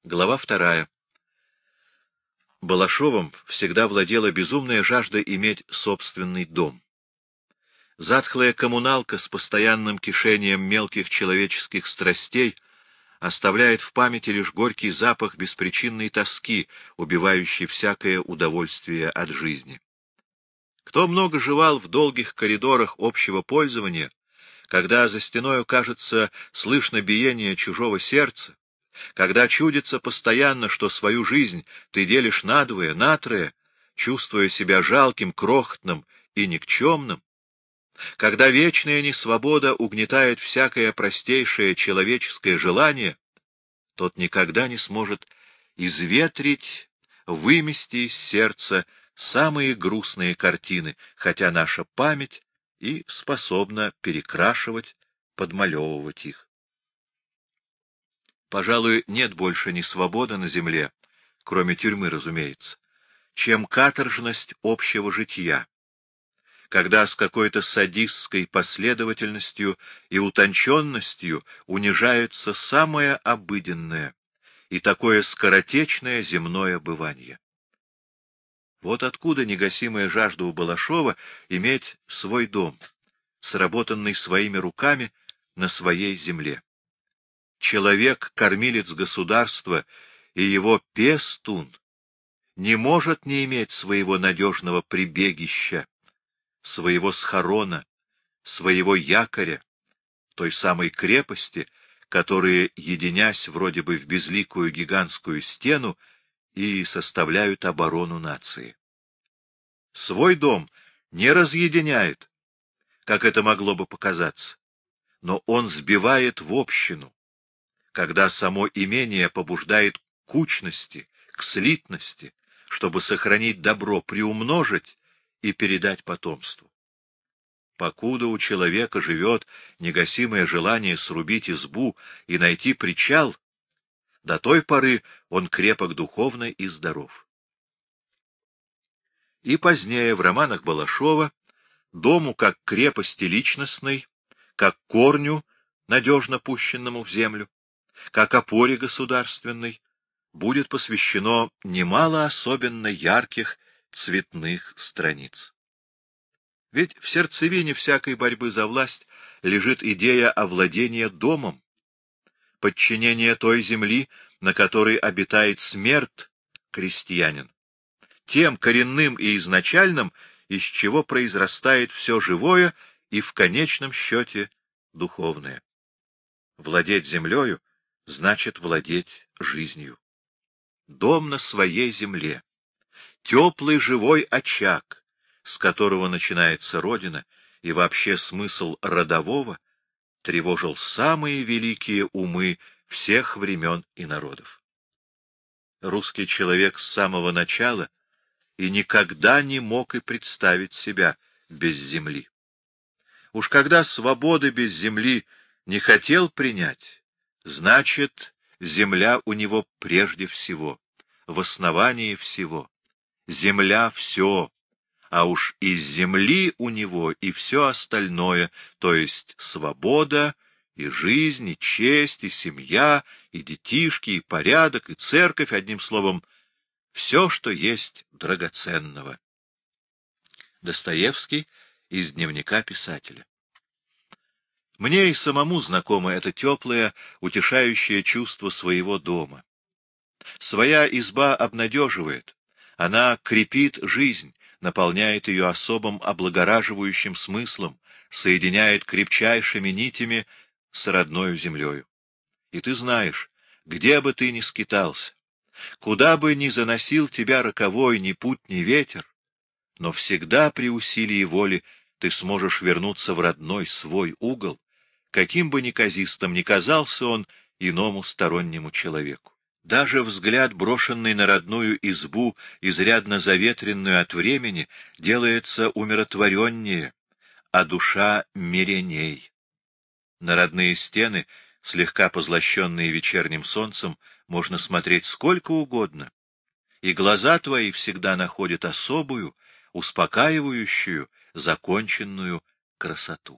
Глава 2. Балашовым всегда владела безумная жажда иметь собственный дом. Затхлая коммуналка с постоянным кишением мелких человеческих страстей оставляет в памяти лишь горький запах беспричинной тоски, убивающий всякое удовольствие от жизни. Кто много жевал в долгих коридорах общего пользования, когда за стеною, кажется, слышно биение чужого сердца, когда чудится постоянно, что свою жизнь ты делишь надвое, натрое, чувствуя себя жалким, крохотным и никчемным, когда вечная несвобода угнетает всякое простейшее человеческое желание, тот никогда не сможет изветрить, вымести из сердца самые грустные картины, хотя наша память и способна перекрашивать, подмалевывать их. Пожалуй, нет больше ни свободы на земле, кроме тюрьмы, разумеется, чем каторжность общего жития, когда с какой-то садистской последовательностью и утонченностью унижается самое обыденное и такое скоротечное земное бывание. Вот откуда негасимая жажда у Балашова иметь свой дом, сработанный своими руками на своей земле. Человек, кормилец государства и его пестун, не может не иметь своего надежного прибегища, своего схорона, своего якоря, той самой крепости, которые, единясь вроде бы в безликую гигантскую стену, и составляют оборону нации. Свой дом не разъединяет, как это могло бы показаться, но он сбивает в общину, когда само имение побуждает к кучности, к слитности, чтобы сохранить добро, приумножить и передать потомству. Покуда у человека живет негасимое желание срубить избу и найти причал, до той поры он крепок духовно и здоров. И позднее в романах Балашова дому как крепости личностной, как корню, надежно пущенному в землю, как опоре государственной, будет посвящено немало особенно ярких цветных страниц. Ведь в сердцевине всякой борьбы за власть лежит идея овладения домом, подчинения той земли, на которой обитает смерть крестьянин, тем коренным и изначальным, из чего произрастает все живое и в конечном счете духовное. Владеть землею значит владеть жизнью. Дом на своей земле, теплый живой очаг, с которого начинается родина, и вообще смысл родового, тревожил самые великие умы всех времен и народов. Русский человек с самого начала и никогда не мог и представить себя без земли. Уж когда свободы без земли не хотел принять, значит, земля у него прежде всего, в основании всего. Земля — все, а уж из земли у него и все остальное, то есть свобода, и жизнь, и честь, и семья, и детишки, и порядок, и церковь, одним словом, все, что есть драгоценного. Достоевский из дневника писателя. Мне и самому знакомо это теплое, утешающее чувство своего дома. Своя изба обнадеживает, она крепит жизнь, наполняет ее особым облагораживающим смыслом, соединяет крепчайшими нитями с родною землею. И ты знаешь, где бы ты ни скитался, куда бы ни заносил тебя роковой ни путь, ни ветер, но всегда при усилии воли ты сможешь вернуться в родной свой угол, каким бы неказистым ни казался он иному стороннему человеку. Даже взгляд, брошенный на родную избу, изрядно заветренную от времени, делается умиротвореннее, а душа миреней. На родные стены, слегка позлощенные вечерним солнцем, можно смотреть сколько угодно, и глаза твои всегда находят особую, успокаивающую, законченную красоту.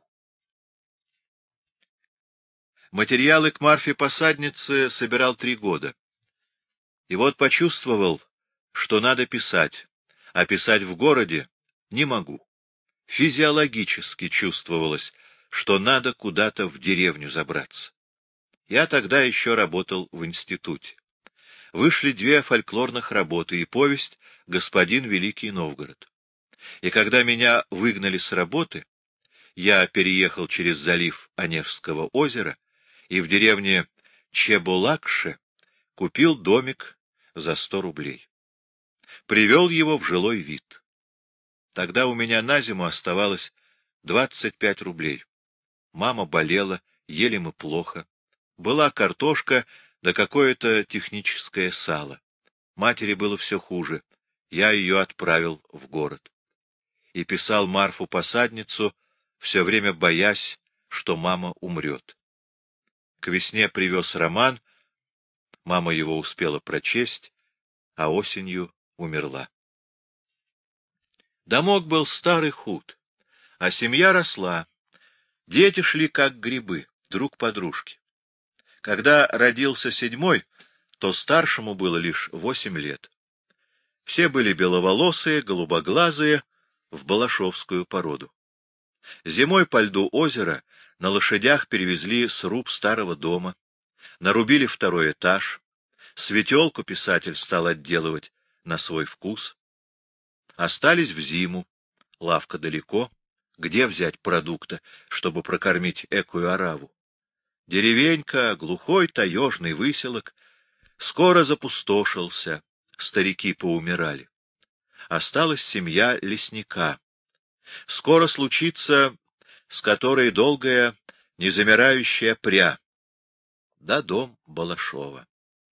Материалы к Марфе-посаднице собирал 3 года. И вот почувствовал, что надо писать, а писать в городе не могу. Физиологически чувствовалось, что надо куда-то в деревню забраться. Я тогда еще работал в институте. Вышли 2 фольклорных работы и повесть «Господин Великий Новгород». И когда меня выгнали с работы, я переехал через залив Онежского озера и в деревне Чеболакше купил домик за 100 рублей. Привел его в жилой вид. Тогда у меня на зиму оставалось 25 рублей. Мама болела, ели мы плохо. Была картошка да какое-то техническое сало. Матери было все хуже. Я ее отправил в город. И писал Марфу-посадницу, все время боясь, что мама умрет. К весне привез роман, мама его успела прочесть, а осенью умерла. Домок был старый худ, а семья росла. Дети шли как грибы, друг подружки. Когда родился 7-й, то старшему было лишь 8 лет. Все были беловолосые, голубоглазые, в балашовскую породу. Зимой по льду озера на лошадях перевезли сруб старого дома, нарубили 2-й этаж, светелку писатель стал отделывать на свой вкус. Остались в зиму, лавка далеко, где взять продукта, чтобы прокормить экую ораву. Деревенька, глухой таежный выселок, скоро запустошился, старики поумирали. Осталась семья лесника. Скоро случится, с которой долгая, незамирающая пря, да дом Балашова.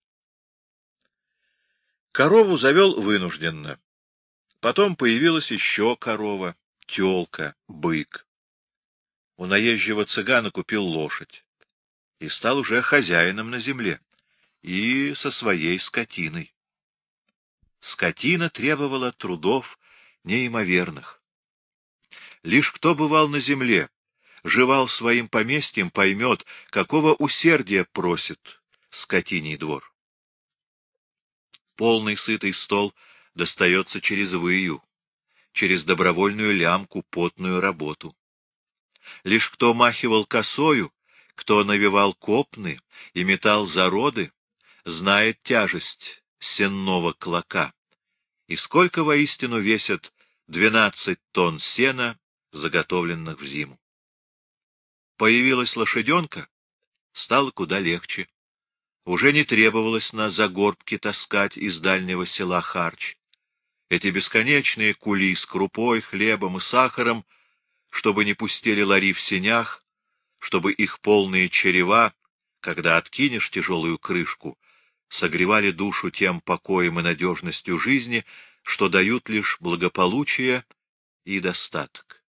Корову завел вынужденно. Потом появилась еще корова, тёлка, бык. У наезжего цыгана купил лошадь и стал уже хозяином на земле и со своей скотиной. Скотина требовала трудов неимоверных. Лишь кто бывал на земле, живал своим поместьем, поймет, какого усердия просит скотиний двор. Полный сытый стол достается через выю, через добровольную лямку, потную работу. Лишь кто махивал косою, кто навивал копны и метал зароды, знает тяжесть сенного клока и сколько воистину весят 12 тонн сена, заготовленных в зиму. Появилась лошаденка, стало куда легче. Уже не требовалось на загорбке таскать из дальнего села харч. Эти бесконечные кули с крупой, хлебом и сахаром, чтобы не пустели лари в сенях, чтобы их полные черева, когда откинешь тяжелую крышку, согревали душу тем покоем и надежностью жизни, что дают лишь благополучие и достаток.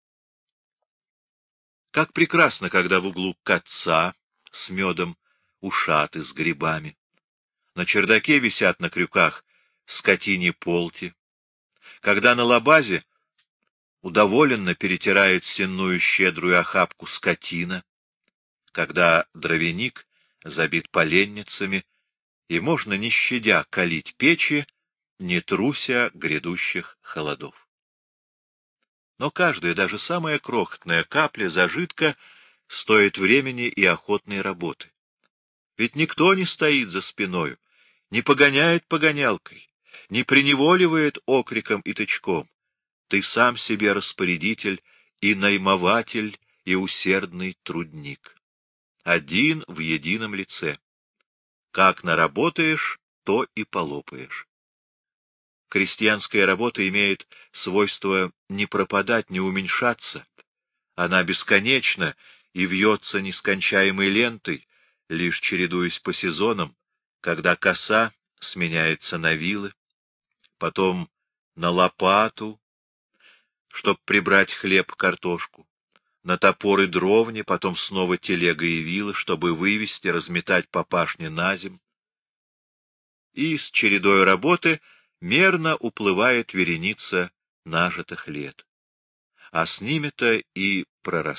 Как прекрасно, когда в углу катца с медом, ушаты с грибами. На чердаке висят на крюках скотиньи полти. Когда на лабазе удоволенно перетирает сенную щедрую охапку скотина. Когда дровяник забит поленницами, и можно, не щадя, калить печи, не труся грядущих холодов. Но каждая, даже самая крохотная капля зажитка стоит времени и охотной работы. Ведь никто не стоит за спиною, не погоняет погонялкой, не приневоливает окриком и тычком. Ты сам себе распорядитель и наймователь, и усердный трудник. Один в едином лице. Как наработаешь, то и полопаешь. Крестьянская работа имеет свойство не пропадать, не уменьшаться. Она бесконечна и вьется нескончаемой лентой, лишь чередуясь по сезонам, когда коса сменяется на вилы, потом на лопату, чтоб прибрать хлеб, картошку, на топор и дровни, потом снова телега и вилы, чтобы вывести, разметать по пашне на земь. И с чередой работы мерно уплывает вереница нажитых лет. А с ними-то и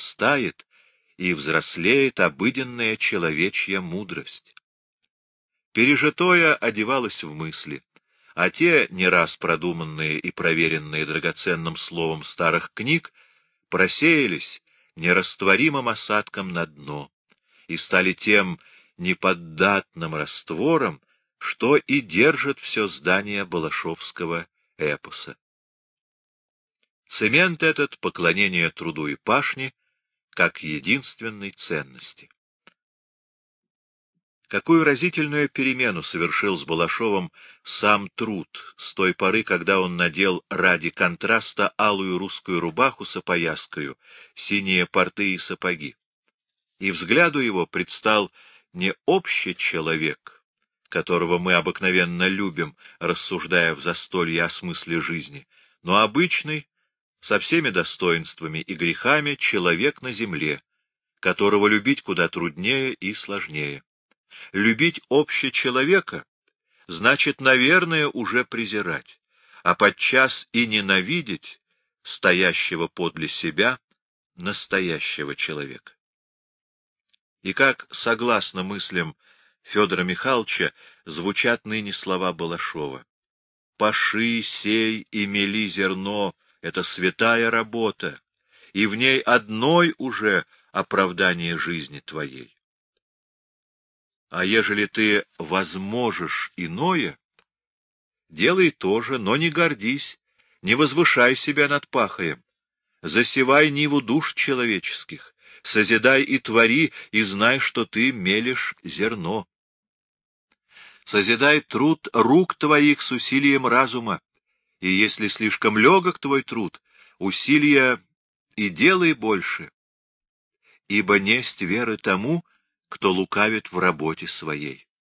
прорастает, и взрослеет обыденная человечья мудрость. Пережитое одевалось в мысли, а те, не раз продуманные и проверенные драгоценным словом старых книг, просеялись нерастворимым осадком на дно и стали тем неподдатным раствором, что и держит все здание балашовского эпоса. Цемент этот — поклонение труду и пашне как единственной ценности. Какую разительную перемену совершил с Балашовым сам труд с той поры, когда он надел ради контраста алую русскую рубаху с опояскою, синие порты и сапоги. И взгляду его предстал не общий человек, которого мы обыкновенно любим, рассуждая в застолье о смысле жизни, но обычный, со всеми достоинствами и грехами, человек на земле, которого любить куда труднее и сложнее. Любить общечеловека значит, наверное, уже презирать, а подчас и ненавидеть стоящего подле себя настоящего человека. И как, согласно мыслям Федора Михайловича, звучат ныне слова Балашова: «Паши, сей и мели зерно — это святая работа, и в ней одной уже оправдание жизни твоей. А ежели ты возможешь иное, делай то же, но не гордись, не возвышай себя над пахаем, засевай ниву душ человеческих, созидай и твори, и знай, что ты мелешь зерно. Созидай труд рук твоих с усилием разума, и если слишком легок твой труд, усилия и делай больше, ибо несть веры тому, кто лукавит в работе своей.